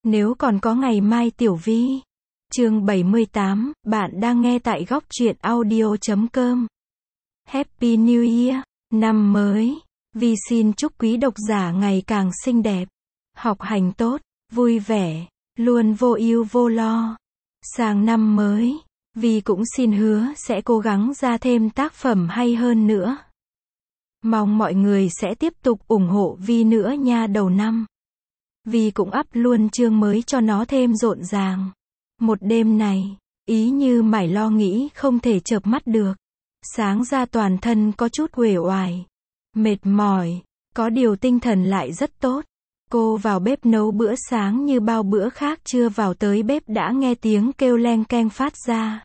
Nếu còn có ngày mai Tiểu Vi. Chương 78, bạn đang nghe tại góc truyện audio.com. Happy New Year, năm mới. Vi xin chúc quý độc giả ngày càng xinh đẹp, học hành tốt, vui vẻ, luôn vô ưu vô lo. Sang năm mới, Vi cũng xin hứa sẽ cố gắng ra thêm tác phẩm hay hơn nữa. Mong mọi người sẽ tiếp tục ủng hộ Vi nữa nha. Đầu năm, Vi cũng up luôn chương mới cho nó thêm rộn ràng. Một đêm này, ý như mải lo nghĩ không thể chợp mắt được. Sáng ra toàn thân có chút uể oải, mệt mỏi, có điều tinh thần lại rất tốt. Cô vào bếp nấu bữa sáng như bao bữa khác, chưa vào tới bếp đã nghe tiếng kêu leng keng phát ra.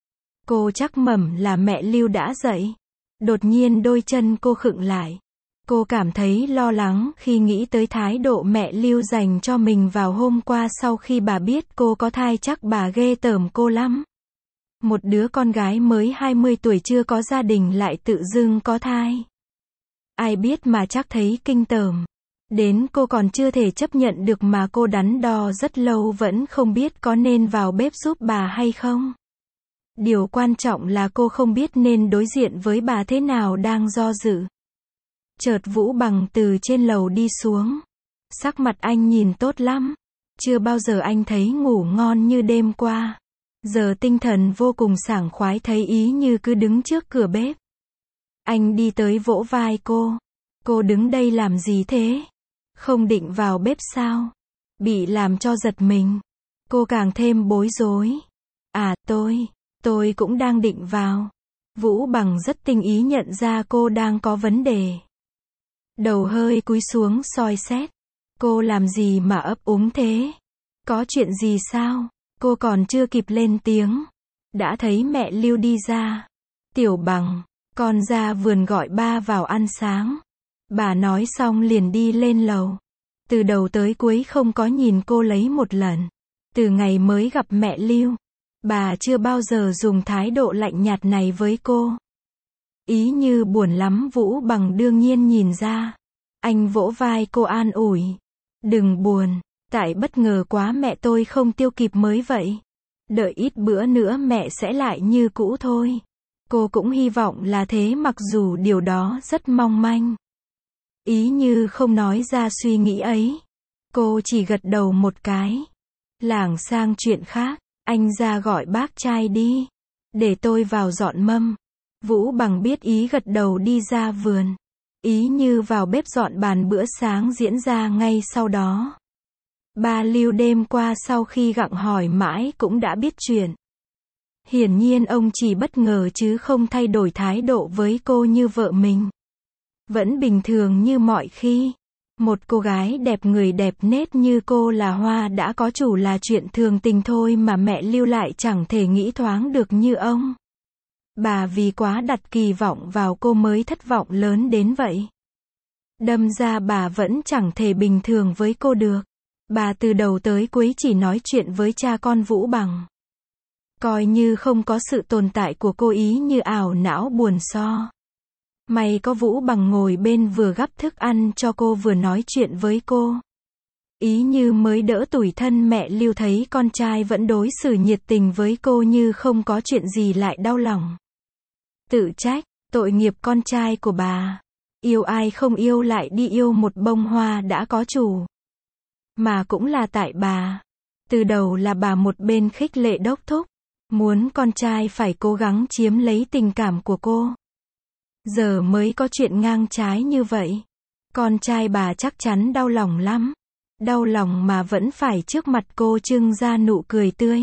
Cô chắc mẩm là mẹ Lưu đã dậy. Đột nhiên đôi chân cô khựng lại. Cô cảm thấy lo lắng khi nghĩ tới thái độ mẹ Lưu dành cho mình vào hôm qua sau khi bà biết cô có thai. Chắc bà ghê tởm cô lắm. Một đứa con gái mới 20 tuổi chưa có gia đình lại tự dưng có thai. Ai biết mà chắc thấy kinh tởm. Đến cô còn chưa thể chấp nhận được mà cô đắn đo rất lâu vẫn không biết có nên vào bếp giúp bà hay không. Điều quan trọng là cô không biết nên đối diện với bà thế nào, đang do dự. Chợt Vũ Bằng từ trên lầu đi xuống. Sắc mặt anh nhìn tốt lắm. Chưa bao giờ anh thấy ngủ ngon như đêm qua. Giờ tinh thần vô cùng sảng khoái, thấy ý như cứ đứng trước cửa bếp. Anh đi tới vỗ vai cô. Cô đứng đây làm gì thế? Không định vào bếp sao? Bị làm cho giật mình. Cô càng thêm bối rối. À, tôi cũng đang định vào. Vũ Bằng rất tinh ý nhận ra cô đang có vấn đề. Đầu hơi cúi xuống soi xét. Cô làm gì mà ấp úng thế? Có chuyện gì sao? Cô còn chưa kịp lên tiếng, đã thấy mẹ Lưu đi ra. Tiểu Bằng, con ra vườn gọi ba vào ăn sáng. Bà nói xong liền đi lên lầu. Từ đầu tới cuối không có nhìn cô lấy một lần. Từ ngày mới gặp mẹ Lưu, bà chưa bao giờ dùng thái độ lạnh nhạt này với cô. Ý như buồn lắm. Vũ Bằng đương nhiên nhìn ra. Anh vỗ vai cô an ủi. Đừng buồn, tại bất ngờ quá, mẹ tôi không tiêu kịp mới vậy. Đợi ít bữa nữa mẹ sẽ lại như cũ thôi. Cô cũng hy vọng là thế, mặc dù điều đó rất mong manh. Ý như không nói ra suy nghĩ ấy. Cô chỉ gật đầu một cái. Lảng sang chuyện khác. Anh ra gọi bác trai đi. Để tôi vào dọn mâm. Vũ Bằng biết ý gật đầu đi ra vườn. Ý như vào bếp dọn bàn bữa sáng diễn ra ngay sau đó. Ba Lưu đêm qua sau khi gặng hỏi mãi cũng đã biết chuyện. Hiển nhiên ông chỉ bất ngờ chứ không thay đổi thái độ với cô như vợ mình. Vẫn bình thường như mọi khi. Một cô gái đẹp, người đẹp nết như cô là hoa đã có chủ là chuyện thường tình thôi, mà mẹ Lưu lại chẳng thể nghĩ thoáng được như ông. Bà vì quá đặt kỳ vọng vào cô mới thất vọng lớn đến vậy. Đâm ra bà vẫn chẳng thể bình thường với cô được. Bà từ đầu tới cuối chỉ nói chuyện với cha con Vũ Bằng. Coi như không có sự tồn tại của cô, ý như ảo não buồn so. May có Vũ Bằng ngồi bên vừa gắp thức ăn cho cô vừa nói chuyện với cô. Ý như mới đỡ tủi thân. Mẹ Lưu thấy con trai vẫn đối xử nhiệt tình với cô như không có chuyện gì lại đau lòng. Tự trách, tội nghiệp con trai của bà. Yêu ai không yêu lại đi yêu một bông hoa đã có chủ. Mà cũng là tại bà. Từ đầu là bà một bên khích lệ đốc thúc. Muốn con trai phải cố gắng chiếm lấy tình cảm của cô. Giờ mới có chuyện ngang trái như vậy. Con trai bà chắc chắn đau lòng lắm. Đau lòng mà vẫn phải trước mặt cô trưng ra nụ cười tươi.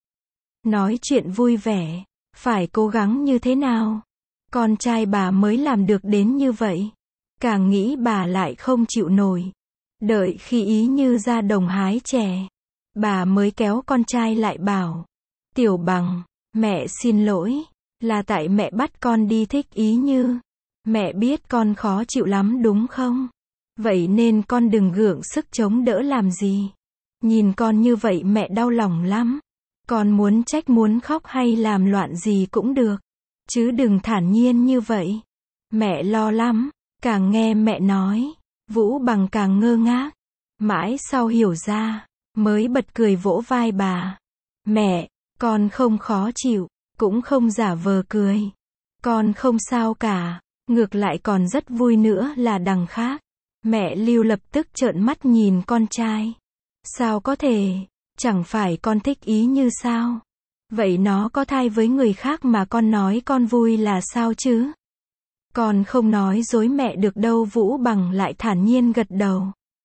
Nói chuyện vui vẻ. Phải cố gắng như thế nào? Con trai bà mới làm được đến như vậy. Càng nghĩ bà lại không chịu nổi. Đợi khi ý như ra đồng hái chè, bà mới kéo con trai lại bảo. Tiểu Bằng, mẹ xin lỗi. Là tại mẹ bắt con đi thích ý như. Mẹ biết con khó chịu lắm đúng không? Vậy nên con đừng gượng sức chống đỡ làm gì. Nhìn con như vậy mẹ đau lòng lắm. Con muốn trách muốn khóc hay làm loạn gì cũng được. Chứ đừng thản nhiên như vậy. Mẹ lo lắm. Càng nghe mẹ nói, Vũ Bằng càng ngơ ngác. Mãi sau hiểu ra, mới bật cười vỗ vai bà. Mẹ, con không khó chịu, cũng không giả vờ cười. Con không sao cả, ngược lại còn rất vui nữa là đằng khác. Mẹ Lưu lập tức trợn mắt nhìn con trai. Sao có thể, chẳng phải con thích Ý Như sao? Vậy nó có thai với người khác mà con nói con vui là sao chứ? Con không nói dối mẹ được đâu. Vũ Bằng lại thản nhiên gật đầu.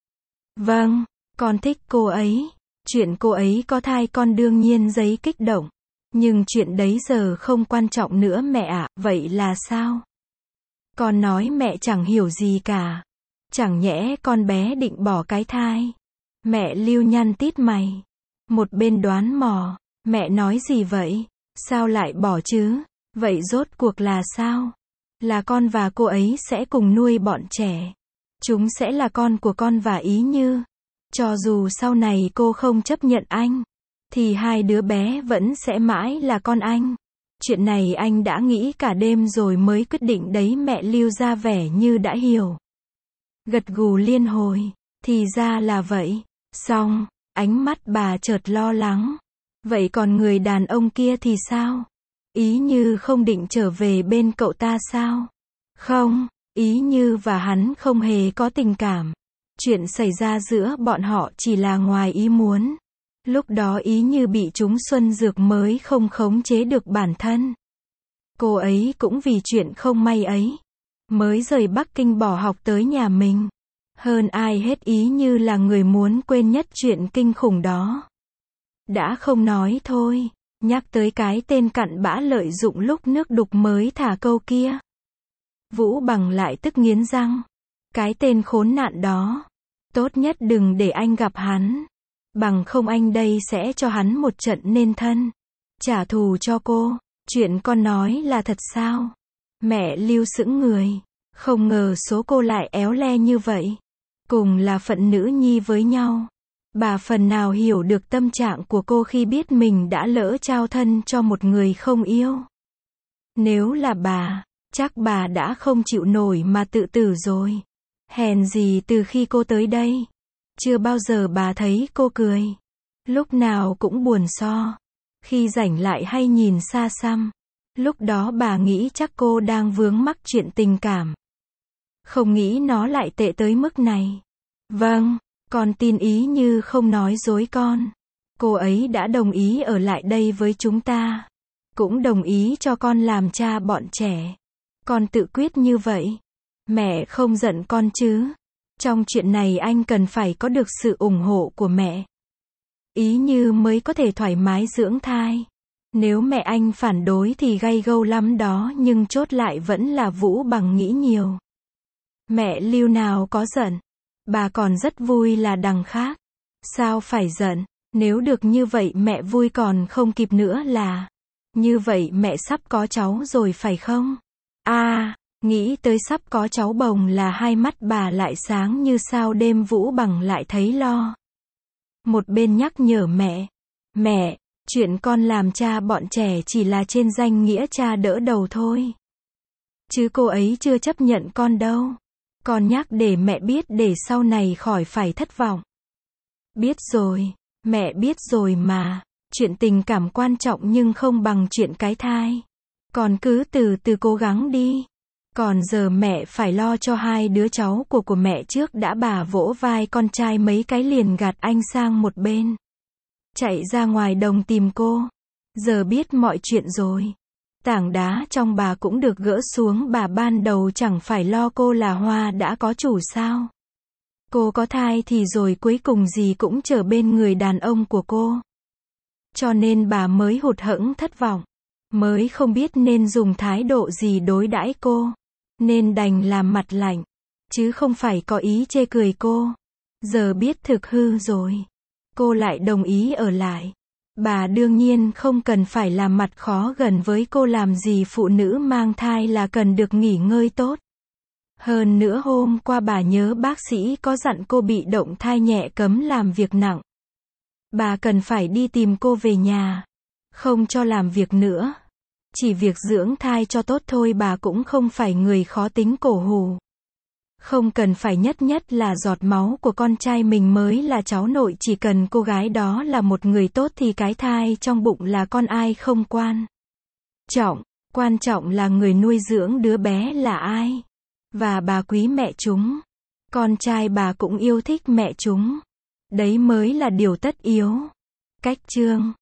Vâng, con thích cô ấy. Chuyện cô ấy có thai con đương nhiên giấy kích động. Nhưng chuyện đấy giờ không quan trọng nữa mẹ ạ. Vậy là sao? Con nói mẹ chẳng hiểu gì cả. Chẳng nhẽ con bé định bỏ cái thai? Mẹ Lưu nhăn tít mày. Một bên đoán mò. Mẹ nói gì vậy? Sao lại bỏ chứ? Vậy rốt cuộc là sao? Là con và cô ấy sẽ cùng nuôi bọn trẻ. Chúng sẽ là con của con và Ý Như. Cho dù sau này cô không chấp nhận anh, thì hai đứa bé vẫn sẽ mãi là con anh. Chuyện này anh đã nghĩ cả đêm rồi mới quyết định đấy. Mẹ Lưu ra vẻ như đã hiểu. Gật gù liên hồi. Thì ra là vậy. Xong, ánh mắt bà chợt lo lắng. Vậy còn người đàn ông kia thì sao? Ý Như không định trở về bên cậu ta sao? Không, Ý Như và hắn không hề có tình cảm. Chuyện xảy ra giữa bọn họ chỉ là ngoài ý muốn. Lúc đó Ý Như bị trúng xuân dược mới không khống chế được bản thân. Cô ấy cũng vì chuyện không may ấy, mới rời Bắc Kinh bỏ học tới nhà mình. Hơn ai hết Ý Như là người muốn quên nhất chuyện kinh khủng đó. Đã không nói thôi, nhắc tới cái tên cặn bã lợi dụng lúc nước đục mới thả câu kia. Vũ Bằng lại tức nghiến răng. Cái tên khốn nạn đó. Tốt nhất đừng để anh gặp hắn. Bằng không anh đây sẽ cho hắn một trận nên thân. Trả thù cho cô. Chuyện con nói là thật sao? Mẹ Lưu sững người. Không ngờ số cô lại éo le như vậy. Cùng là phận nữ nhi với nhau. Bà phần nào hiểu được tâm trạng của cô khi biết mình đã lỡ trao thân cho một người không yêu. Nếu là bà, chắc bà đã không chịu nổi mà tự tử rồi. Hèn gì từ khi cô tới đây, chưa bao giờ bà thấy cô cười. Lúc nào cũng buồn so. Khi rảnh lại hay nhìn xa xăm. Lúc đó bà nghĩ chắc cô đang vướng mắc chuyện tình cảm. Không nghĩ nó lại tệ tới mức này. Vâng, con tin Ý Như không nói dối con. Cô ấy đã đồng ý ở lại đây với chúng ta. Cũng đồng ý cho con làm cha bọn trẻ. Con tự quyết như vậy. Mẹ không giận con chứ? Trong chuyện này anh cần phải có được sự ủng hộ của mẹ. Ý Như mới có thể thoải mái dưỡng thai. Nếu mẹ anh phản đối thì gay gâu lắm đó, nhưng chốt lại vẫn là Vũ Bằng nghĩ nhiều. Mẹ Lưu nào có giận. Bà còn rất vui là đằng khác. Sao phải giận? Nếu được như vậy mẹ vui còn không kịp nữa là. Như vậy mẹ sắp có cháu rồi phải không? Nghĩ tới sắp có cháu bồng là hai mắt bà lại sáng như sao đêm. Vũ Bằng lại thấy lo. Một bên nhắc nhở mẹ. Mẹ, chuyện con làm cha bọn trẻ chỉ là trên danh nghĩa cha đỡ đầu thôi. Chứ cô ấy chưa chấp nhận con đâu. Con nhắc để mẹ biết để sau này khỏi phải thất vọng. Biết rồi, mẹ biết rồi mà. Chuyện tình cảm quan trọng nhưng không bằng chuyện cái thai. Con cứ từ từ cố gắng đi. Còn giờ mẹ phải lo cho hai đứa cháu của mẹ trước đã. Bà vỗ vai con trai mấy cái liền gạt anh sang một bên. Chạy ra ngoài đồng tìm cô. Giờ biết mọi chuyện rồi. Tảng đá trong bà cũng được gỡ xuống. Bà ban đầu chẳng phải lo cô là Hoa đã có chủ sao? Cô có thai thì rồi cuối cùng gì cũng trở bên người đàn ông của cô. Cho nên bà mới hụt hẫng thất vọng. Mới không biết nên dùng thái độ gì đối đãi cô. Nên đành làm mặt lạnh. Chứ không phải có ý chê cười cô. Giờ biết thực hư rồi. Cô lại đồng ý ở lại. Bà đương nhiên không cần phải làm mặt khó gần với cô làm gì. Phụ nữ mang thai là cần được nghỉ ngơi tốt. Hơn nữa hôm qua bà nhớ bác sĩ có dặn cô bị động thai nhẹ cấm làm việc nặng. Bà cần phải đi tìm cô về nhà. Không cho làm việc nữa. Chỉ việc dưỡng thai cho tốt thôi. Bà cũng không phải người khó tính cổ hủ. Không cần phải nhất nhất là giọt máu của con trai mình mới là cháu nội, chỉ cần cô gái đó là một người tốt thì cái thai trong bụng là con ai không quan trọng. Quan trọng là người nuôi dưỡng đứa bé là ai. Và bà quý mẹ chúng. Con trai bà cũng yêu thích mẹ chúng. Đấy mới là điều tất yếu. Cách chương